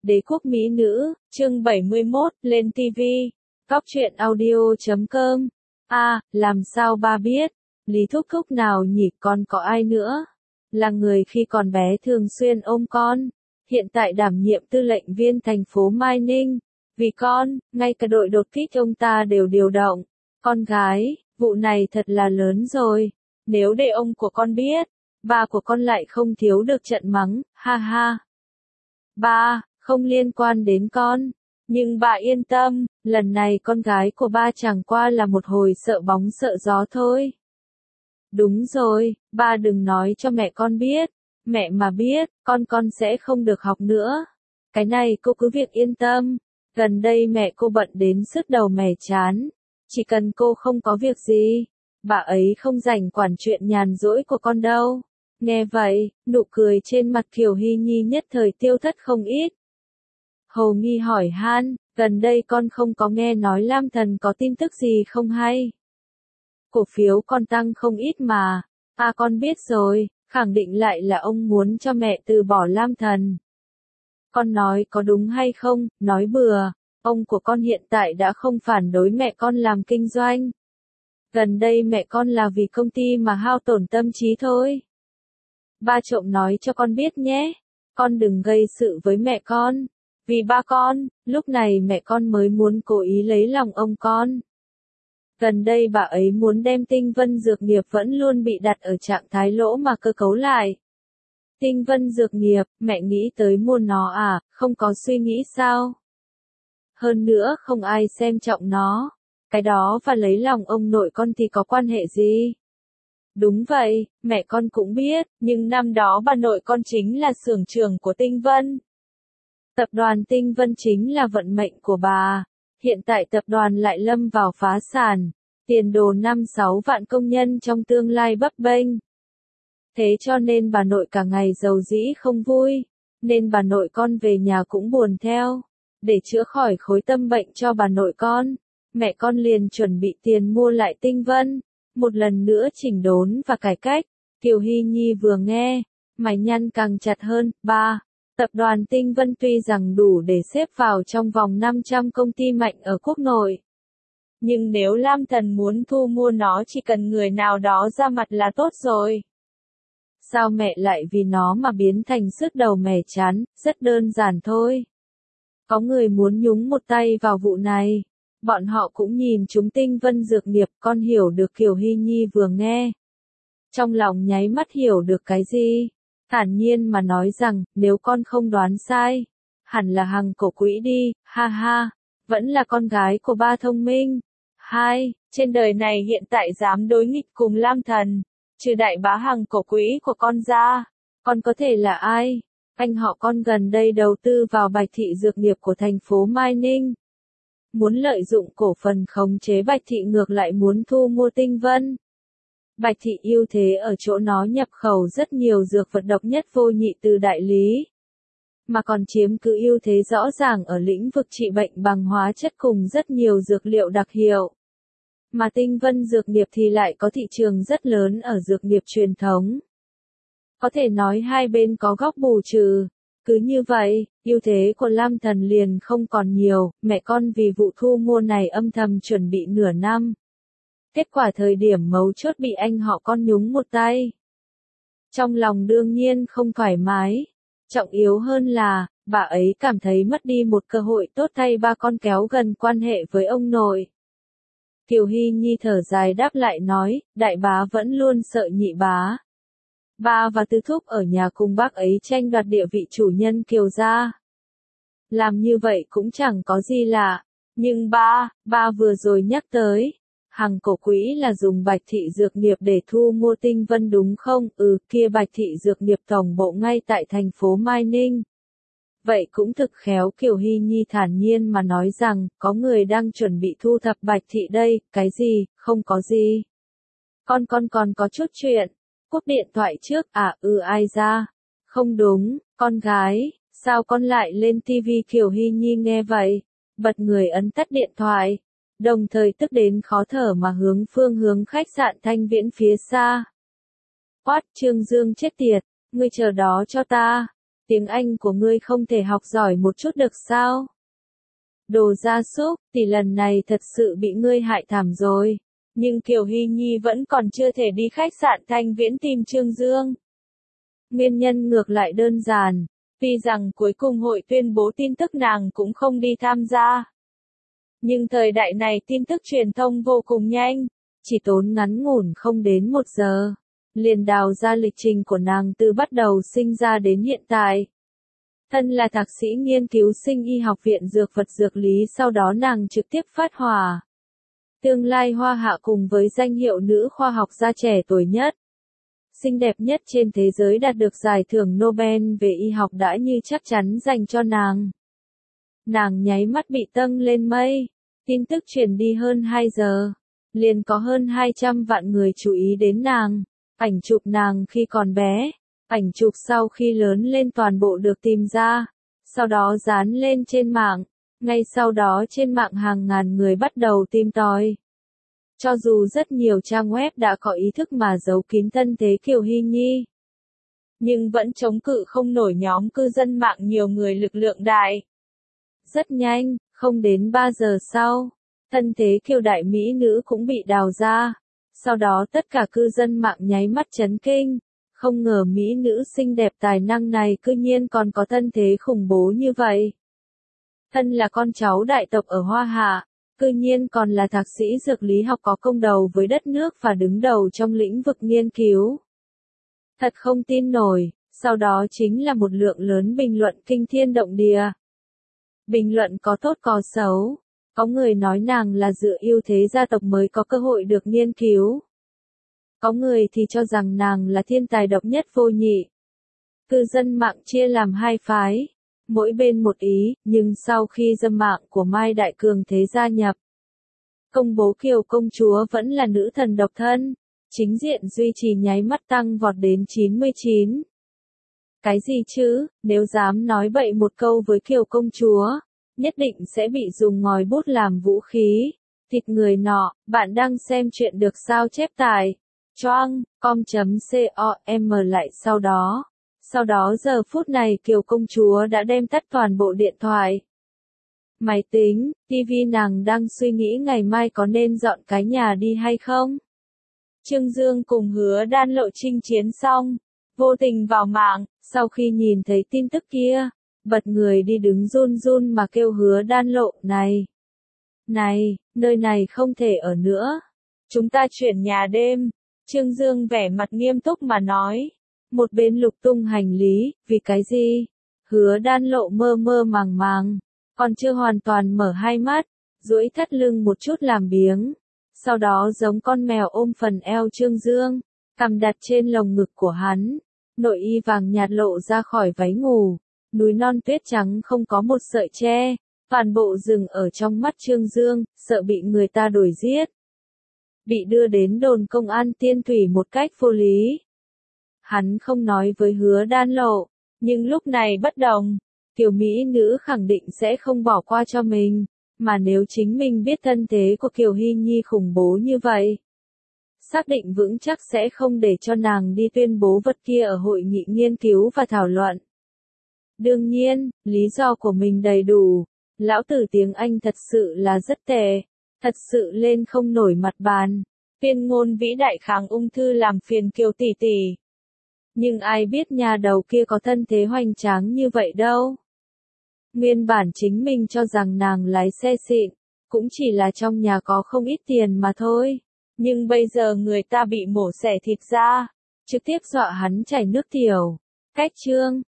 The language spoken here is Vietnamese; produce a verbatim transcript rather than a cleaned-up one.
Đế quốc mỹ nữ, chương bảy mươi mốt, lên ti vi. Cóc truyện audio chấm com. A, làm sao ba biết? Lý Thúc Thúc nào nhỉ, con có ai nữa? Là người khi còn bé thường xuyên ôm con. Hiện tại đảm nhiệm tư lệnh viên thành phố Mai Ninh. Vì con, ngay cả đội đột kích ông ta đều điều động. Con gái, vụ này thật là lớn rồi. Nếu để ông của con biết, ba của con lại không thiếu được trận mắng, ha ha. Ba, không liên quan đến con. Nhưng bà yên tâm, lần này con gái của ba chẳng qua là một hồi sợ bóng sợ gió thôi. Đúng rồi, ba đừng nói cho mẹ con biết. Mẹ mà biết, con con sẽ không được học nữa. Cái này cô cứ việc yên tâm. Gần đây mẹ cô bận đến sứt đầu mẻ chán. Chỉ cần cô không có việc gì, bà ấy không rảnh quản chuyện nhàn rỗi của con đâu. Nghe vậy, nụ cười trên mặt Kiều Hy Nhi nhất thời tiêu thất không ít. Hồ Nghi hỏi han, gần đây con không có nghe nói Lam Thần có tin tức gì không hay? Cổ phiếu con tăng không ít mà. À con biết rồi, khẳng định lại là ông muốn cho mẹ từ bỏ Lam Thần. Con nói có đúng hay không, nói bừa, ông của con hiện tại đã không phản đối mẹ con làm kinh doanh. Gần đây mẹ con là vì công ty mà hao tổn tâm trí thôi. Ba trộm nói cho con biết nhé, con đừng gây sự với mẹ con. Vì ba con, lúc này mẹ con mới muốn cố ý lấy lòng ông con. Gần đây bà ấy muốn đem Tinh Vân Dược Nghiệp vẫn luôn bị đặt ở trạng thái lỗ mà cơ cấu lại. Tinh Vân Dược Nghiệp, mẹ nghĩ tới mua nó à, không có suy nghĩ sao? Hơn nữa không ai xem trọng nó. Cái đó và lấy lòng ông nội con thì có quan hệ gì? Đúng vậy, mẹ con cũng biết, nhưng năm đó bà nội con chính là xưởng trưởng của Tinh Vân. Tập đoàn Tinh Vân chính là vận mệnh của bà. Hiện tại tập đoàn lại lâm vào phá sản. Tiền đồ năm sáu vạn công nhân trong tương lai bấp bênh. Thế cho nên bà nội cả ngày giàu dĩ không vui. Nên bà nội con về nhà cũng buồn theo. Để chữa khỏi khối tâm bệnh cho bà nội con, mẹ con liền chuẩn bị tiền mua lại Tinh Vân. Một lần nữa chỉnh đốn và cải cách. Kiều Hy Nhi vừa nghe, mày nhăn càng chặt hơn. Ba, tập đoàn Tinh Vân tuy rằng đủ để xếp vào trong vòng năm trăm công ty mạnh ở quốc nội. Nhưng nếu Lam Thần muốn thu mua nó chỉ cần người nào đó ra mặt là tốt rồi. Sao mẹ lại vì nó mà biến thành sứt đầu mẻ chán, rất đơn giản thôi. Có người muốn nhúng một tay vào vụ này. Bọn họ cũng nhìn chúng Tinh Vân Dược Nghiệp, con hiểu được. Kiều Hy Nhi vừa nghe. Trong lòng nháy mắt hiểu được cái gì. Thản nhiên mà nói rằng, nếu con không đoán sai, hẳn là Hằng Cổ Quỹ đi, ha ha, vẫn là con gái của ba thông minh. Hai, trên đời này hiện tại dám đối nghịch cùng Lam Thần, trừ đại bá Hằng Cổ Quỹ của con ra, con có thể là ai? Anh họ con gần đây đầu tư vào Bạch Thị Dược Nghiệp của thành phố Mai Ninh. Muốn lợi dụng cổ phần khống chế Bạch Thị ngược lại muốn thu mua Tinh Vân. Bạch Thị ưu thế ở chỗ nó nhập khẩu rất nhiều dược vật độc nhất vô nhị từ đại lý. Mà còn chiếm cứ ưu thế rõ ràng ở lĩnh vực trị bệnh bằng hóa chất cùng rất nhiều dược liệu đặc hiệu. Mà Tinh Vân Dược Nghiệp thì lại có thị trường rất lớn ở dược nghiệp truyền thống. Có thể nói hai bên có góc bù trừ. Cứ như vậy, ưu thế của Lam Thần liền không còn nhiều, mẹ con vì vụ thu mua này âm thầm chuẩn bị nửa năm. Kết quả thời điểm mấu chốt bị anh họ con nhúng một tay. Trong lòng đương nhiên không thoải mái. Trọng yếu hơn là, bà ấy cảm thấy mất đi một cơ hội tốt thay ba con kéo gần quan hệ với ông nội. Kiều Hy Nhi thở dài đáp lại nói, đại bá vẫn luôn sợ nhị bá. Ba và Tư Thúc ở nhà cùng bác ấy tranh đoạt địa vị chủ nhân Kiều gia. Làm như vậy cũng chẳng có gì lạ. Nhưng ba, ba vừa rồi nhắc tới. Hằng Cổ Quỹ là dùng Bạch Thị Dược Nghiệp để thu mua Tinh Vân đúng không? Ừ, kia Bạch Thị Dược Nghiệp tổng bộ ngay tại thành phố Mai Ninh. Vậy cũng thực khéo. Kiều Hy Nhi thản nhiên mà nói rằng, có người đang chuẩn bị thu thập Bạch Thị đây. Cái gì? Không có gì. Con con còn có chút chuyện. Cúp điện thoại trước, à, ừ ai ra? Không đúng, con gái, sao con lại lên ti vi? Kiều Hy Nhi nghe vậy, bật người ấn tắt điện thoại, đồng thời tức đến khó thở mà hướng phương hướng khách sạn Thanh Viễn phía xa. Quát, Trương Dương chết tiệt, ngươi chờ đó cho ta. tiếng Anh của ngươi không thể học giỏi một chút được sao? Đồ gia súc, tỷ lần này thật sự bị ngươi hại thảm rồi. Nhưng Kiều Hy Nhi vẫn còn chưa thể đi khách sạn Thanh Viễn tìm Trương Dương. Nguyên nhân ngược lại đơn giản, tuy rằng cuối cùng hội tuyên bố tin tức nàng cũng không đi tham gia. Nhưng thời đại này tin tức truyền thông vô cùng nhanh, chỉ tốn ngắn ngủn không đến một giờ, liền đào ra lịch trình của nàng từ bắt đầu sinh ra đến hiện tại. Thân là thạc sĩ nghiên cứu sinh y học viện dược vật dược lý, sau đó nàng trực tiếp phát hỏa. Tương lai hoa hạ cùng với danh hiệu nữ khoa học gia trẻ tuổi nhất, xinh đẹp nhất trên thế giới đạt được giải thưởng Nobel về y học đã như chắc chắn dành cho nàng. Nàng nháy mắt bị tâng lên mây, tin tức truyền đi hơn hai giờ, liền có hơn hai trăm vạn người chú ý đến nàng, ảnh chụp nàng khi còn bé, ảnh chụp sau khi lớn lên toàn bộ được tìm ra, sau đó dán lên trên mạng, ngay sau đó trên mạng hàng ngàn người bắt đầu tìm tòi. Cho dù rất nhiều trang web đã có ý thức mà giấu kín thân thế Kiều Hy Nhi, nhưng vẫn chống cự không nổi nhóm cư dân mạng nhiều người lực lượng đại. Rất nhanh, không đến ba giờ sau, thân thế Kiều đại mỹ nữ cũng bị đào ra. Sau đó tất cả cư dân mạng nháy mắt chấn kinh, không ngờ mỹ nữ xinh đẹp tài năng này cư nhiên còn có thân thế khủng bố như vậy. Thân là con cháu đại tộc ở Hoa Hạ, cư nhiên còn là thạc sĩ dược lý học có công đầu với đất nước và đứng đầu trong lĩnh vực nghiên cứu. Thật không tin nổi, sau đó chính là một lượng lớn bình luận kinh thiên động địa. Bình luận có tốt có xấu, có người nói nàng là dựa ưu thế gia tộc mới có cơ hội được nghiên cứu. Có người thì cho rằng nàng là thiên tài độc nhất vô nhị. Cư dân mạng chia làm hai phái, mỗi bên một ý, nhưng sau khi dâm mạng của Mai Đại Cường Thế gia nhập, công bố Kiều công chúa vẫn là nữ thần độc thân, chính diện duy trì nháy mắt tăng vọt đến chín mươi chín. Cái gì chứ, nếu dám nói bậy một câu với Kiều công chúa, nhất định sẽ bị dùng ngòi bút làm vũ khí. Thịt người nọ, bạn đang xem chuyện được sao chép tài. Choang, com.com lại sau đó. Sau đó giờ phút này Kiều công chúa đã đem tắt toàn bộ điện thoại, máy tính, tivi, nàng đang suy nghĩ ngày mai có nên dọn cái nhà đi hay không. Trương Dương cùng Hứa Đan Lộ chinh chiến xong, vô tình vào mạng, sau khi nhìn thấy tin tức kia, bật người đi đứng run run mà kêu Hứa Đan Lộ, này, này, nơi này không thể ở nữa. Chúng ta chuyển nhà đêm. Trương Dương vẻ mặt nghiêm túc mà nói. Một bên lục tung hành lý, vì cái gì? Hứa Đan Lộ mơ mơ màng màng, còn chưa hoàn toàn mở hai mắt, duỗi thắt lưng một chút làm biếng. Sau đó giống con mèo ôm phần eo Trương Dương, cằm đặt trên lồng ngực của hắn, nội y vàng nhạt lộ ra khỏi váy ngủ, núi non tuyết trắng không có một sợi tre, toàn bộ rừng ở trong mắt Trương Dương, sợ bị người ta đuổi giết. Bị đưa đến đồn công an Tiên Thủy một cách vô lý. Hắn không nói với Hứa Đan Lộ, nhưng lúc này bất đồng, tiểu mỹ nữ khẳng định sẽ không bỏ qua cho mình, mà nếu chính mình biết thân thế của Kiều Hy Nhi khủng bố như vậy, xác định vững chắc sẽ không để cho nàng đi tuyên bố vật kia ở hội nghị nghiên cứu và thảo luận. Đương nhiên, lý do của mình đầy đủ, lão tử tiếng Anh thật sự là rất tệ, thật sự lên không nổi mặt bàn, tuyên ngôn vĩ đại kháng ung thư làm phiền Kiều tỷ tỷ. Nhưng ai biết nhà đầu kia có thân thế hoành tráng như vậy đâu. Nguyên bản chính mình cho rằng nàng lái xe xịn, cũng chỉ là trong nhà có không ít tiền mà thôi. Nhưng bây giờ người ta bị mổ xẻ thịt ra, trực tiếp dọa hắn chảy nước tiểu. Cách chương